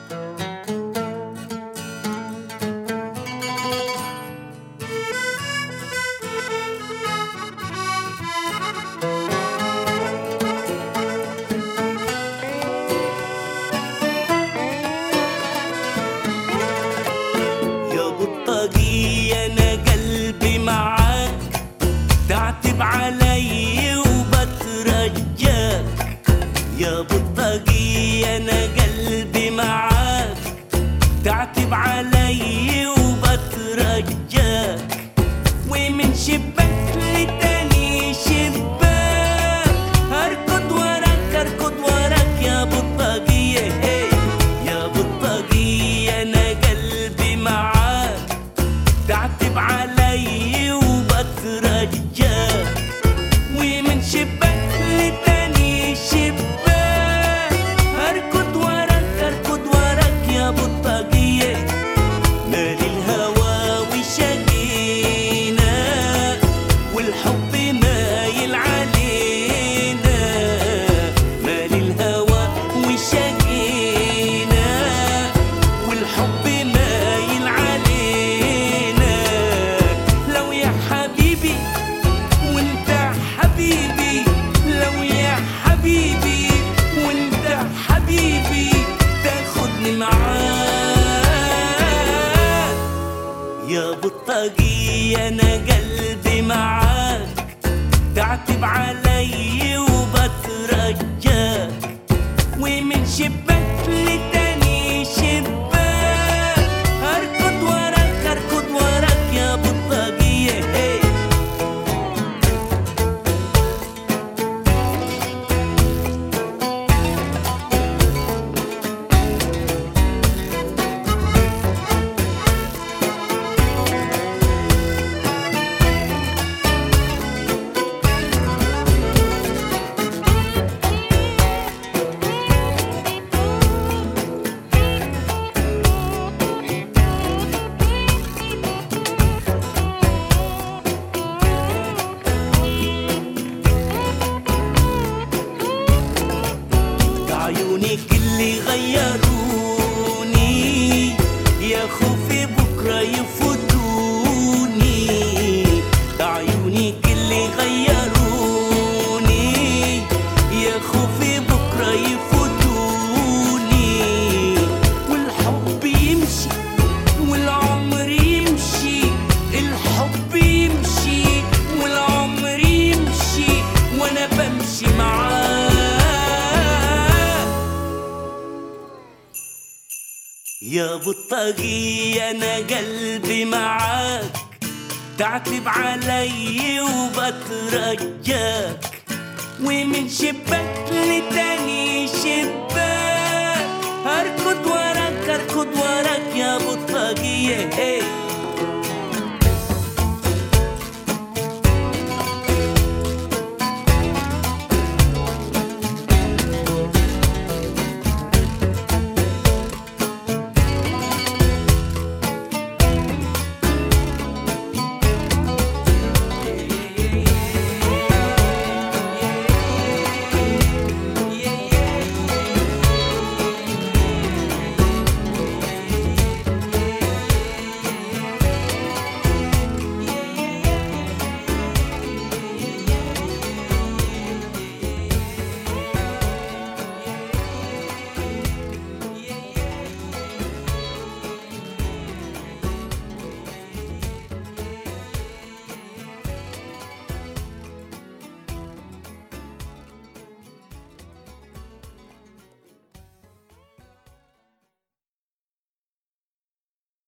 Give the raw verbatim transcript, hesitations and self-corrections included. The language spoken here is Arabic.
تعتب علي وبترجاك يا بطاقية، أنا قلبي معاك. تعتب علي وبترجاك، ومن شباك لتاني شباك أركض وراك أركض وراك يا بطاقية. يا بطاقية أنا قلبي معاك. تعتب علي وبترجاك، ومن شباك لتاني شباك أركض وراك أركض وراك يا بطاقية. مال الهوى وشقينا والحب مايل علينا. مال الهوى وشقينا والحب مايل علينا. لو يا حبيبي وانت حبيبي، لو يا حبيبي وانت حبيبي تاخدني معاك يا بطاقية، أنا قلبي معاك. تعتب علي وبترجاك، ومن شباك لتاني شباك أركض وراك أركض وراك يا بطاقية. عيونك اللي غيروني، يا خوفي بكرة يفوتوني. عيونك اللي غيروني، يا خوفي بكرة يفوتوني. والحب يمشي والعمر يمشي، الحب يمشي والعمر يمشي، وانا بمشي معاه يا بطاقية، أنا قلبي معاك. تعتب علي وبترجاك، ومن شباك لتاني شباك أركض وراك أركض وراك يا بطاقية.